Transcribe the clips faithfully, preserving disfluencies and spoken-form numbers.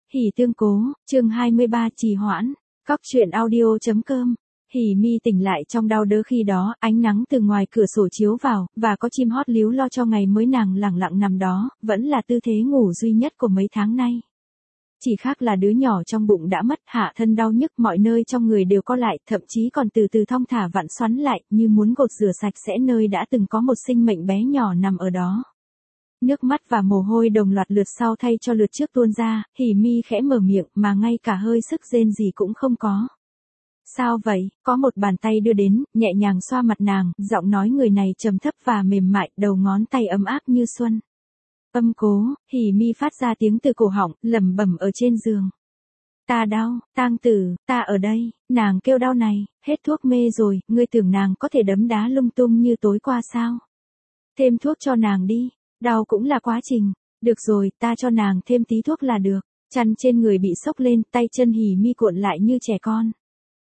Hỉ tương cố, chương hai mươi ba trì hoãn, cóc truyện audio.com. Hỉ mi tỉnh lại trong đau đớn khi đó, ánh nắng từ ngoài cửa sổ chiếu vào, và có chim hót líu lo cho ngày mới nàng lẳng lặng nằm đó, vẫn là tư thế ngủ duy nhất của mấy tháng nay. Chỉ khác là đứa nhỏ trong bụng đã mất, hạ thân đau nhức, mọi nơi trong người đều co lại, thậm chí còn từ từ thong thả vặn xoắn lại, như muốn gột rửa sạch sẽ nơi đã từng có một sinh mệnh bé nhỏ nằm ở đó. Nước mắt và mồ hôi đồng loạt lượt sau thay cho lượt trước tuôn ra, Hỉ mi khẽ mở miệng mà ngay cả hơi sức rên gì cũng không có. Sao vậy? Có một bàn tay đưa đến, nhẹ nhàng xoa mặt nàng, giọng nói người này trầm thấp và mềm mại, đầu ngón tay ấm áp như xuân. Âm cố, Hỉ mi phát ra tiếng từ cổ họng, lẩm bẩm ở trên giường. Ta đau, Tang Tử, ta ở đây, nàng kêu đau này, hết thuốc mê rồi, ngươi tưởng nàng có thể đấm đá lung tung như tối qua sao? Thêm thuốc cho nàng đi. Đau cũng là quá trình. Được rồi, ta cho nàng thêm tí thuốc là được. Chăn trên người bị xốc lên, tay chân Hỉ mi cuộn lại như trẻ con.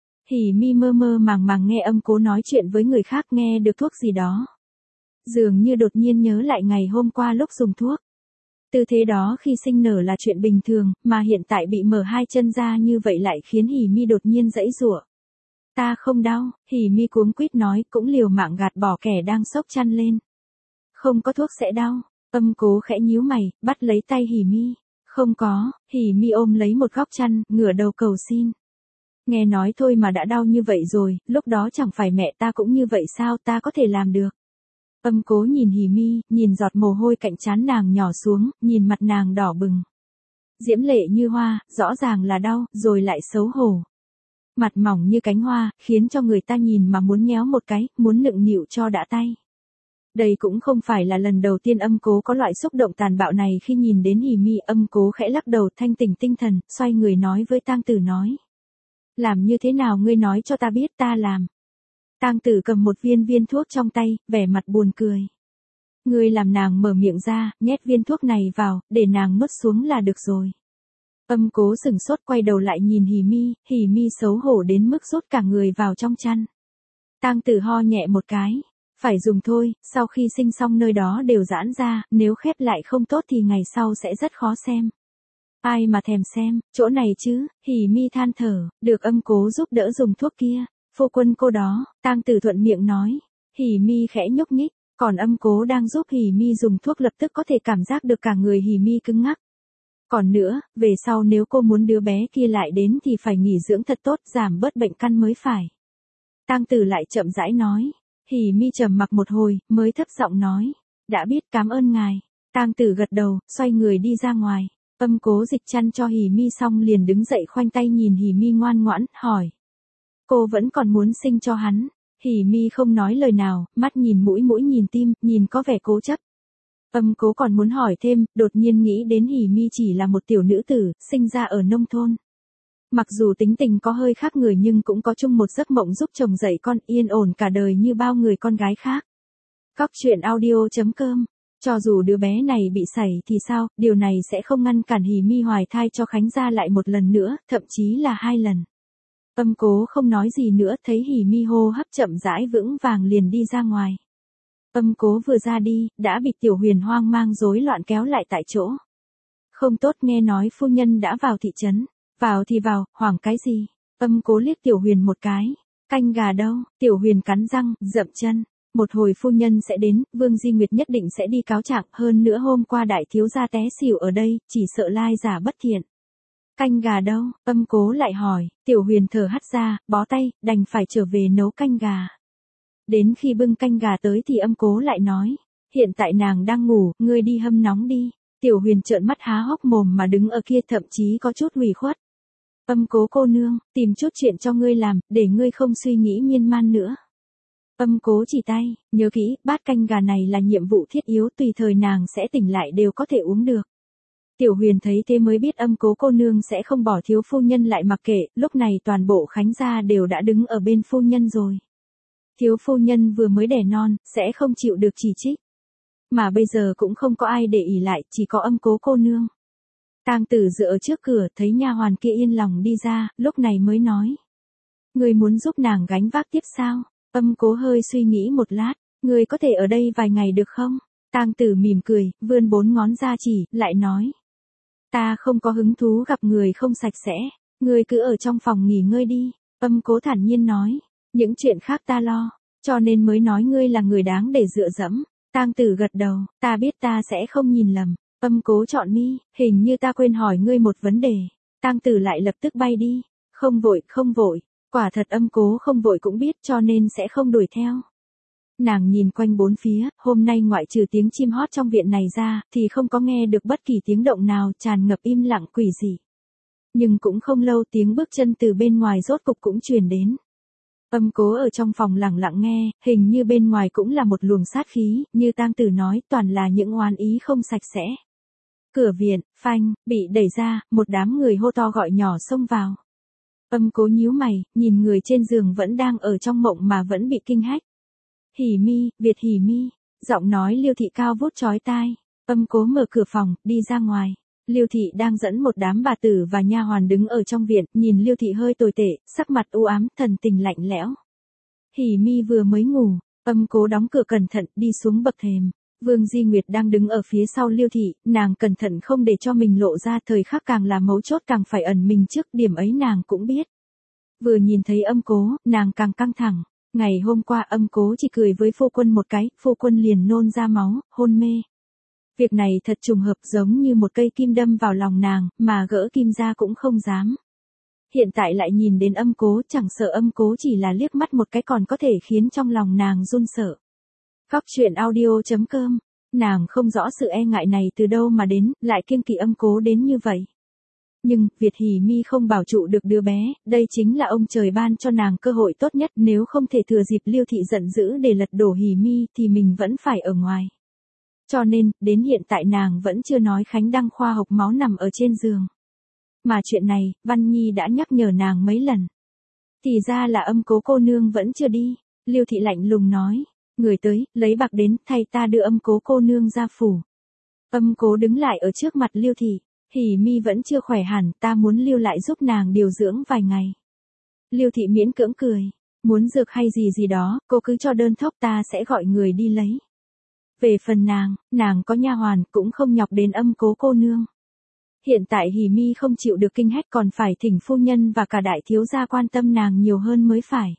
Hỉ mi mơ mơ màng màng nghe âm cố nói chuyện với người khác, nghe được thuốc gì đó. Dường như đột nhiên nhớ lại ngày hôm qua lúc dùng thuốc. Tư thế đó khi sinh nở là chuyện bình thường, mà hiện tại bị mở hai chân ra như vậy lại khiến Hỉ mi đột nhiên giãy giụa. Ta không đau, Hỉ mi cuống quýt nói, cũng liều mạng gạt bỏ kẻ đang xốc chăn lên. Không có thuốc sẽ đau. Âm cố khẽ nhíu mày, bắt lấy tay Hỉ mi. Không có, Hỉ mi ôm lấy một góc chăn, ngửa đầu cầu xin. Nghe nói thôi mà đã đau như vậy rồi, lúc đó chẳng phải mẹ ta cũng như vậy sao, ta có thể làm được. Âm cố nhìn Hỉ mi, nhìn giọt mồ hôi cạnh trán nàng nhỏ xuống, nhìn mặt nàng đỏ bừng. Diễm lệ như hoa, rõ ràng là đau, rồi lại xấu hổ. Mặt mỏng như cánh hoa, khiến cho người ta nhìn mà muốn nhéo một cái, muốn nựng nịu cho đã tay. Đây cũng không phải là lần đầu tiên âm cố có loại xúc động tàn bạo này khi nhìn đến Hỉ mi. Âm cố khẽ lắc đầu thanh tỉnh tinh thần, xoay người nói với Tang Tử nói. Làm như thế nào ngươi nói cho ta biết ta làm. Tang Tử cầm một viên viên thuốc trong tay, vẻ mặt buồn cười. Ngươi làm nàng mở miệng ra, nhét viên thuốc này vào, để nàng nuốt xuống là được rồi. Âm cố sửng sốt quay đầu lại nhìn Hỉ mi, Hỉ mi xấu hổ đến mức rút cả người vào trong chăn. Tang Tử ho nhẹ một cái. Phải dùng thôi, sau khi sinh xong nơi đó đều giãn ra, nếu khép lại không tốt thì ngày sau sẽ rất khó xem. Ai mà thèm xem, chỗ này chứ, Hỉ mi than thở, được âm cố giúp đỡ dùng thuốc kia, phu quân cô đó, Tang Tử thuận miệng nói. Hỉ mi khẽ nhúc nhích, còn âm cố đang giúp Hỉ mi dùng thuốc lập tức có thể cảm giác được cả người Hỉ mi cứng ngắc. Còn nữa, về sau nếu cô muốn đứa bé kia lại đến thì phải nghỉ dưỡng thật tốt, giảm bớt bệnh căn mới phải. Tang Tử lại chậm rãi nói. Hỉ mi trầm mặc một hồi, mới thấp giọng nói. Đã biết, cảm ơn ngài. Tang Tử gật đầu, xoay người đi ra ngoài. Âm cố dịch chăn cho Hỉ mi xong liền đứng dậy khoanh tay nhìn Hỉ mi ngoan ngoãn, hỏi. Cô vẫn còn muốn sinh cho hắn. Hỉ mi không nói lời nào, mắt nhìn mũi mũi nhìn tim, nhìn có vẻ cố chấp. Âm cố còn muốn hỏi thêm, đột nhiên nghĩ đến Hỉ mi chỉ là một tiểu nữ tử, sinh ra ở nông thôn. Mặc dù tính tình có hơi khác người nhưng cũng có chung một giấc mộng giúp chồng dạy con yên ổn cả đời như bao người con gái khác. Cóc truyện audio.com. Cho dù đứa bé này bị sảy thì sao, điều này sẽ không ngăn cản Hỉ mi hoài thai cho Khánh gia lại một lần nữa, thậm chí là hai lần. Âm cố không nói gì nữa, thấy Hỉ mi hô hấp chậm rãi vững vàng liền đi ra ngoài. Âm cố vừa ra đi, đã bị Tiểu Huyền hoang mang rối loạn kéo lại tại chỗ. Không tốt, nghe nói phu nhân đã vào thị trấn. Vào thì vào, hoảng cái gì? Âm cố liếc Tiểu Huyền một cái. Canh gà đâu? Tiểu Huyền cắn răng, dậm chân. Một hồi phu nhân sẽ đến, Vương Di Nguyệt nhất định sẽ đi cáo trạng, hơn nữa hôm qua đại thiếu gia té xỉu ở đây, chỉ sợ lai giả bất thiện. Canh gà đâu? Âm cố lại hỏi. Tiểu Huyền thở hắt ra, bó tay, đành phải trở về nấu canh gà. Đến khi bưng canh gà tới thì âm cố lại nói. Hiện tại nàng đang ngủ, ngươi đi hâm nóng đi. Tiểu Huyền trợn mắt há hốc mồm mà đứng ở kia, thậm chí có chút ủy khuất. Âm cố cô nương, tìm chút chuyện cho ngươi làm, để ngươi không suy nghĩ miên man nữa. Âm cố chỉ tay, nhớ kỹ, bát canh gà này là nhiệm vụ thiết yếu, tùy thời nàng sẽ tỉnh lại đều có thể uống được. Tiểu Huyền thấy thế mới biết âm cố cô nương sẽ không bỏ thiếu phu nhân lại mặc kệ, lúc này toàn bộ Khánh gia đều đã đứng ở bên phu nhân rồi. Thiếu phu nhân vừa mới đẻ non, sẽ không chịu được chỉ trích. Mà bây giờ cũng không có ai để ỷ lại, chỉ có âm cố cô nương. Tang Tử dựa ở trước cửa, thấy nha hoàn kia yên lòng đi ra, lúc này mới nói. Người muốn giúp nàng gánh vác tiếp sao? Âm cố hơi suy nghĩ một lát, người có thể ở đây vài ngày được không? Tang Tử mỉm cười, vươn bốn ngón ra chỉ, lại nói. Ta không có hứng thú gặp người không sạch sẽ, ngươi cứ ở trong phòng nghỉ ngơi đi, Âm Cố thản nhiên nói, những chuyện khác ta lo, cho nên mới nói ngươi là người đáng để dựa dẫm. Tang Tử gật đầu, ta biết ta sẽ không nhìn lầm. Âm Cố chọn mi, hình như ta quên hỏi ngươi một vấn đề. Tang Tử lại lập tức bay đi, không vội, không vội, quả thật Âm Cố không vội cũng biết cho nên sẽ không đuổi theo. Nàng nhìn quanh bốn phía, hôm nay ngoại trừ tiếng chim hót trong viện này ra, thì không có nghe được bất kỳ tiếng động nào, tràn ngập im lặng quỷ dị. Nhưng cũng không lâu tiếng bước chân từ bên ngoài rốt cục cũng truyền đến. Âm Cố ở trong phòng lặng lặng nghe, hình như bên ngoài cũng là một luồng sát khí, như Tang Tử nói, toàn là những oán ý không sạch sẽ. Cửa viện, phanh, bị đẩy ra, một đám người hô to gọi nhỏ xông vào. Âm Cố nhíu mày, nhìn người trên giường vẫn đang ở trong mộng mà vẫn bị kinh hách. Hỉ Mi, Việt Hỉ Mi, giọng nói Liêu Thị cao vút chói tai. Âm Cố mở cửa phòng, đi ra ngoài. Liêu Thị đang dẫn một đám bà tử và nha hoàn đứng ở trong viện, nhìn Liêu Thị hơi tồi tệ, sắc mặt u ám, thần tình lạnh lẽo. Hỉ Mi vừa mới ngủ, Âm Cố đóng cửa cẩn thận, đi xuống bậc thềm. Vương Di Nguyệt đang đứng ở phía sau Liêu Thị, nàng cẩn thận không để cho mình lộ ra, thời khắc càng là mấu chốt càng phải ẩn mình trước, điểm ấy nàng cũng biết. Vừa nhìn thấy Âm Cố, nàng càng căng thẳng. Ngày hôm qua Âm Cố chỉ cười với phu quân một cái, phu quân liền nôn ra máu, hôn mê. Việc này thật trùng hợp, giống như một cây kim đâm vào lòng nàng, mà gỡ kim ra cũng không dám. Hiện tại lại nhìn đến Âm Cố, chẳng sợ Âm Cố chỉ là liếc mắt một cái còn có thể khiến trong lòng nàng run sợ. Góc truyện audio chấm com, nàng không rõ sự e ngại này từ đâu mà đến, lại kiêng kỵ Âm Cố đến như vậy. Nhưng, Việt Hỉ Mi không bảo trụ được đứa bé, đây chính là ông trời ban cho nàng cơ hội tốt nhất, nếu không thể thừa dịp Liêu Thị giận dữ để lật đổ Hỉ Mi thì mình vẫn phải ở ngoài. Cho nên, đến hiện tại nàng vẫn chưa nói Khánh Đăng Khoa hộc máu nằm ở trên giường. Mà chuyện này, Văn Nhi đã nhắc nhở nàng mấy lần. Thì ra là Âm Cố cô nương vẫn chưa đi, Liêu Thị lạnh lùng nói, người tới, lấy bạc đến, thay ta đưa Âm Cố cô nương ra phủ. Âm Cố đứng lại ở trước mặt Liêu Thị. Hỉ Mi vẫn chưa khỏe hẳn, ta muốn lưu lại giúp nàng điều dưỡng vài ngày. Liêu Thị miễn cưỡng cười, muốn dược hay gì gì đó, cô cứ cho đơn thốc, ta sẽ gọi người đi lấy. Về phần nàng, nàng có nha hoàn, cũng không nhọc đến Âm Cố cô nương. Hiện tại Hỉ Mi không chịu được kinh hách, còn phải thỉnh phu nhân và cả đại thiếu gia quan tâm nàng nhiều hơn mới phải.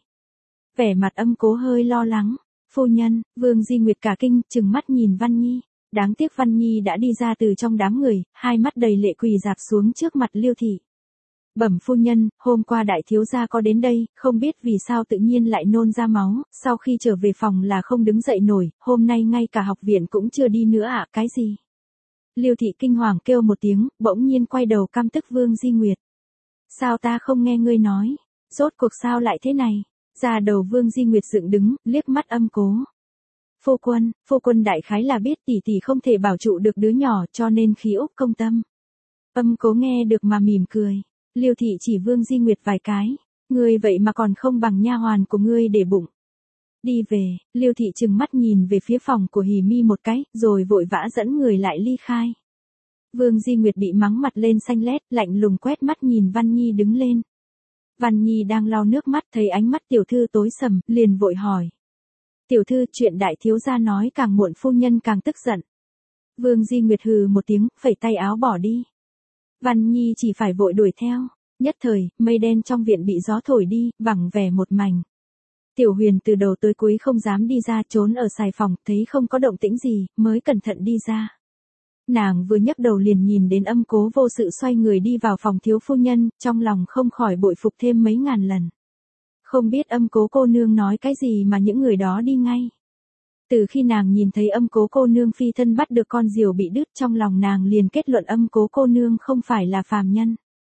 Vẻ mặt Âm Cố hơi lo lắng, phu nhân, Vương Di Nguyệt cả kinh, trừng mắt nhìn Văn Nhi. Đáng tiếc Văn Nhi đã đi ra từ trong đám người, hai mắt đầy lệ quỳ dạp xuống trước mặt Liêu Thị. Bẩm phu nhân, hôm qua đại thiếu gia có đến đây, không biết vì sao tự nhiên lại nôn ra máu, sau khi trở về phòng là không đứng dậy nổi, hôm nay ngay cả học viện cũng chưa đi nữa ạ, à, cái gì? Liêu Thị kinh hoàng kêu một tiếng, bỗng nhiên quay đầu căm tức Vương Di Nguyệt. Sao ta không nghe ngươi nói? Rốt cuộc sao lại thế này? Ra đầu Vương Di Nguyệt dựng đứng, liếc mắt Âm Cố. Phu quân, phu quân đại khái là biết tỷ tỷ không thể bảo trụ được đứa nhỏ cho nên khí úc công tâm. Âm Cố nghe được mà mỉm cười. Liêu Thị chỉ Vương Di Nguyệt vài cái. Ngươi vậy mà còn không bằng nha hoàn của ngươi để bụng. Đi về, Liêu Thị trừng mắt nhìn về phía phòng của Hỉ Mi một cái, rồi vội vã dẫn người lại ly khai. Vương Di Nguyệt bị mắng mặt lên xanh lét, lạnh lùng quét mắt nhìn Văn Nhi đứng lên. Văn Nhi đang lau nước mắt, thấy ánh mắt tiểu thư tối sầm, liền vội hỏi. Tiểu thư, chuyện đại thiếu gia nói càng muộn phu nhân càng tức giận. Vương Di Nguyệt hừ một tiếng, phẩy tay áo bỏ đi. Văn Nhi chỉ phải vội đuổi theo. Nhất thời, mây đen trong viện bị gió thổi đi, vẳng vẻ một mảnh. Tiểu Huyền từ đầu tới cuối không dám đi ra, trốn ở xài phòng, thấy không có động tĩnh gì, mới cẩn thận đi ra. Nàng vừa nhấc đầu liền nhìn đến Âm Cố vô sự xoay người đi vào phòng thiếu phu nhân, trong lòng không khỏi bội phục thêm mấy ngàn lần. Không biết Âm Cố cô nương nói cái gì mà những người đó đi ngay. Từ khi nàng nhìn thấy Âm Cố cô nương phi thân bắt được con diều bị đứt, trong lòng nàng liền kết luận Âm Cố cô nương không phải là phàm nhân.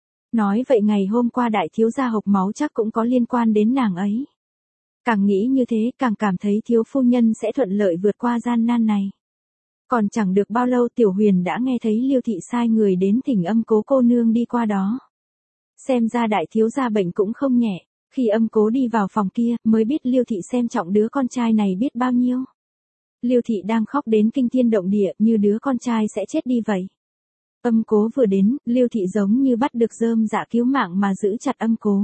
Nói vậy ngày hôm qua đại thiếu gia hộc máu chắc cũng có liên quan đến nàng ấy. Càng nghĩ như thế, càng cảm thấy thiếu phu nhân sẽ thuận lợi vượt qua gian nan này. Còn chẳng được bao lâu Tiểu Huyền đã nghe thấy Liêu Thị sai người đến thỉnh Âm Cố cô nương đi qua đó. Xem ra đại thiếu gia bệnh cũng không nhẹ. Khi Âm Cố đi vào phòng kia, mới biết Liêu Thị xem trọng đứa con trai này biết bao nhiêu. Liêu Thị đang khóc đến kinh thiên động địa, như đứa con trai sẽ chết đi vậy. Âm Cố vừa đến, Liêu Thị giống như bắt được rơm dạ cứu mạng mà giữ chặt Âm Cố.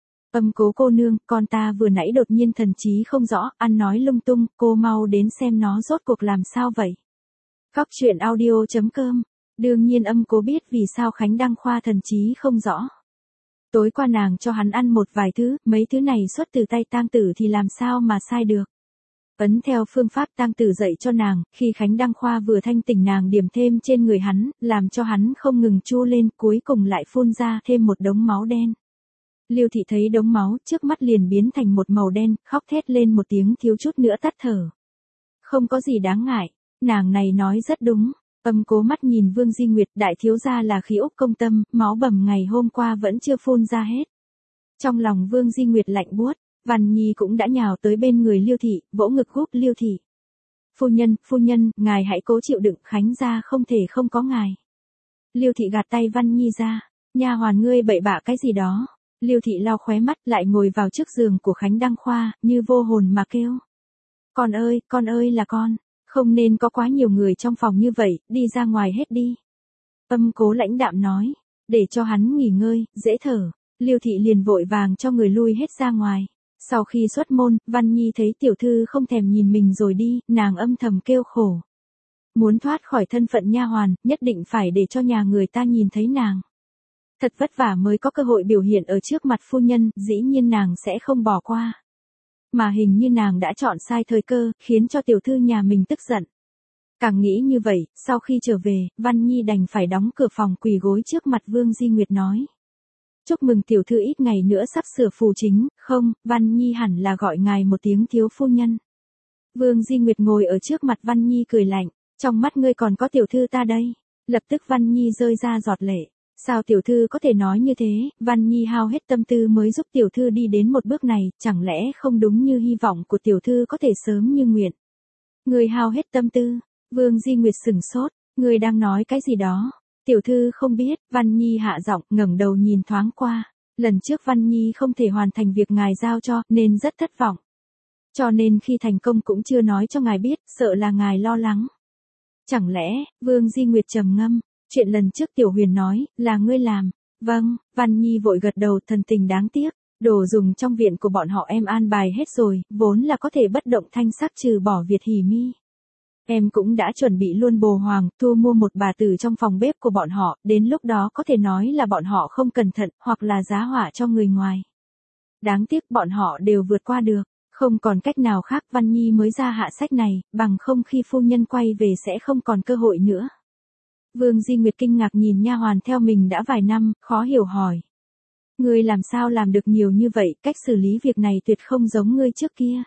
Âm Cố cô nương, con ta vừa nãy đột nhiên thần trí không rõ, ăn nói lung tung, cô mau đến xem nó rốt cuộc làm sao vậy. Góc truyện audio chấm com Đương nhiên âm cố biết vì sao Khánh Đăng Khoa thần trí không rõ. Tối qua nàng cho hắn ăn một vài thứ, mấy thứ này xuất từ tay tang tử thì làm sao mà sai được. Ấn theo phương pháp tang tử dạy cho nàng, khi Khánh Đăng Khoa vừa thanh tỉnh nàng điểm thêm trên người hắn, làm cho hắn không ngừng chu lên, cuối cùng lại phun ra thêm một đống máu đen. Liêu thị thấy đống máu trước mắt liền biến thành một màu đen, khóc thét lên một tiếng thiếu chút nữa tắt thở. Không có gì đáng ngại, nàng này nói rất đúng. Âm cố mắt nhìn Vương Di Nguyệt, đại thiếu gia là khí úc công tâm, máu bầm ngày hôm qua vẫn chưa phun ra hết. Trong lòng Vương Di Nguyệt lạnh buốt, Văn Nhi cũng đã nhào tới bên người Liêu thị, vỗ ngực húp Liêu thị. Phu nhân, phu nhân, ngài hãy cố chịu đựng, Khánh gia không thể không có ngài. Liêu thị gạt tay Văn Nhi ra, nha hoàn ngươi bậy bạ cái gì đó. Liêu thị lau khóe mắt lại ngồi vào trước giường của Khánh Đăng Khoa, như vô hồn mà kêu. Con ơi, con ơi là con. Không nên có quá nhiều người trong phòng như vậy, đi ra ngoài hết đi. Âm cố lãnh đạm nói, để cho hắn nghỉ ngơi, dễ thở. Liêu thị liền vội vàng cho người lui hết ra ngoài. Sau khi xuất môn, Văn Nhi thấy tiểu thư không thèm nhìn mình rồi đi, nàng âm thầm kêu khổ. Muốn thoát khỏi thân phận nha hoàn, nhất định phải để cho nhà người ta nhìn thấy nàng. Thật vất vả mới có cơ hội biểu hiện ở trước mặt phu nhân, dĩ nhiên nàng sẽ không bỏ qua. Mà hình như nàng đã chọn sai thời cơ, khiến cho tiểu thư nhà mình tức giận. Càng nghĩ như vậy, sau khi trở về, Văn Nhi đành phải đóng cửa phòng quỳ gối trước mặt Vương Di Nguyệt nói. Chúc mừng tiểu thư ít ngày nữa sắp sửa phù chính, không, Văn Nhi hẳn là gọi ngài một tiếng thiếu phu nhân. Vương Di Nguyệt ngồi ở trước mặt Văn Nhi cười lạnh, trong mắt ngươi còn có tiểu thư ta đây. Lập tức Văn Nhi rơi ra giọt lệ. Sao tiểu thư có thể nói như thế, Văn Nhi hao hết tâm tư mới giúp tiểu thư đi đến một bước này, chẳng lẽ không đúng như hy vọng của tiểu thư có thể sớm như nguyện. Người hao hết tâm tư, Vương Di Nguyệt sừng sốt, người đang nói cái gì đó, tiểu thư không biết, Văn Nhi hạ giọng ngẩng đầu nhìn thoáng qua, lần trước Văn Nhi không thể hoàn thành việc ngài giao cho, nên rất thất vọng. Cho nên khi thành công cũng chưa nói cho ngài biết, sợ là ngài lo lắng. Chẳng lẽ, Vương Di Nguyệt trầm ngâm. Chuyện lần trước Tiểu Huyền nói, là ngươi làm. Vâng, Văn Nhi vội gật đầu, thần tình đáng tiếc. Đồ dùng trong viện của bọn họ em an bài hết rồi, vốn là có thể bất động thanh sắc trừ bỏ Việt Hỷ Mi. Em cũng đã chuẩn bị luôn bồ hoàng, thu mua một bà tử trong phòng bếp của bọn họ, đến lúc đó có thể nói là bọn họ không cẩn thận, hoặc là giá họa cho người ngoài. Đáng tiếc bọn họ đều vượt qua được, không còn cách nào khác Văn Nhi mới ra hạ sách này, bằng không khi phu nhân quay về sẽ không còn cơ hội nữa. Vương Di Nguyệt kinh ngạc nhìn nha hoàn theo mình đã vài năm, khó hiểu hỏi. Ngươi làm sao làm được nhiều như vậy, cách xử lý việc này tuyệt không giống ngươi trước kia.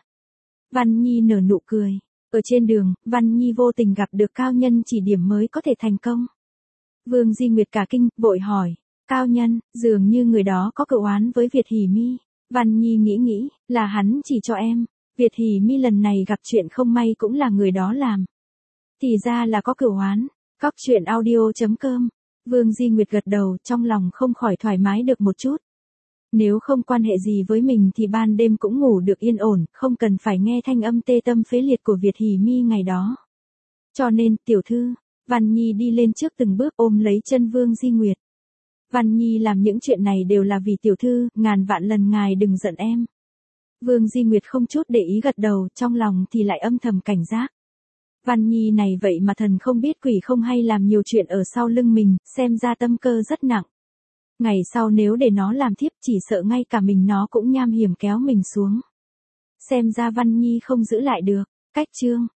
Văn Nhi nở nụ cười. Ở trên đường, Văn Nhi vô tình gặp được cao nhân chỉ điểm mới có thể thành công. Vương Di Nguyệt cả kinh, vội hỏi. Cao nhân, dường như người đó có cựu oán với Việt Hỷ Mi. Văn Nhi nghĩ nghĩ, là hắn chỉ cho em. Việt Hỷ Mi lần này gặp chuyện không may cũng là người đó làm. Thì ra là có cựu oán. Cóc truyện audio chấm com. Vương Di Nguyệt gật đầu, trong lòng không khỏi thoải mái được một chút. Nếu không quan hệ gì với mình thì ban đêm cũng ngủ được yên ổn, không cần phải nghe thanh âm tê tâm phế liệt của Việt Hỷ Mi ngày đó. Cho nên, tiểu thư, Văn Nhi đi lên trước từng bước ôm lấy chân Vương Di Nguyệt. Văn Nhi làm những chuyện này đều là vì tiểu thư, ngàn vạn lần ngài đừng giận em. Vương Di Nguyệt không chút để ý gật đầu, trong lòng thì lại âm thầm cảnh giác. Văn Nhi này vậy mà thần không biết quỷ không hay làm nhiều chuyện ở sau lưng mình, xem ra tâm cơ rất nặng. Ngày sau nếu để nó làm thiếp chỉ sợ ngay cả mình nó cũng nham hiểm kéo mình xuống. Xem ra Văn Nhi không giữ lại được. Cách chương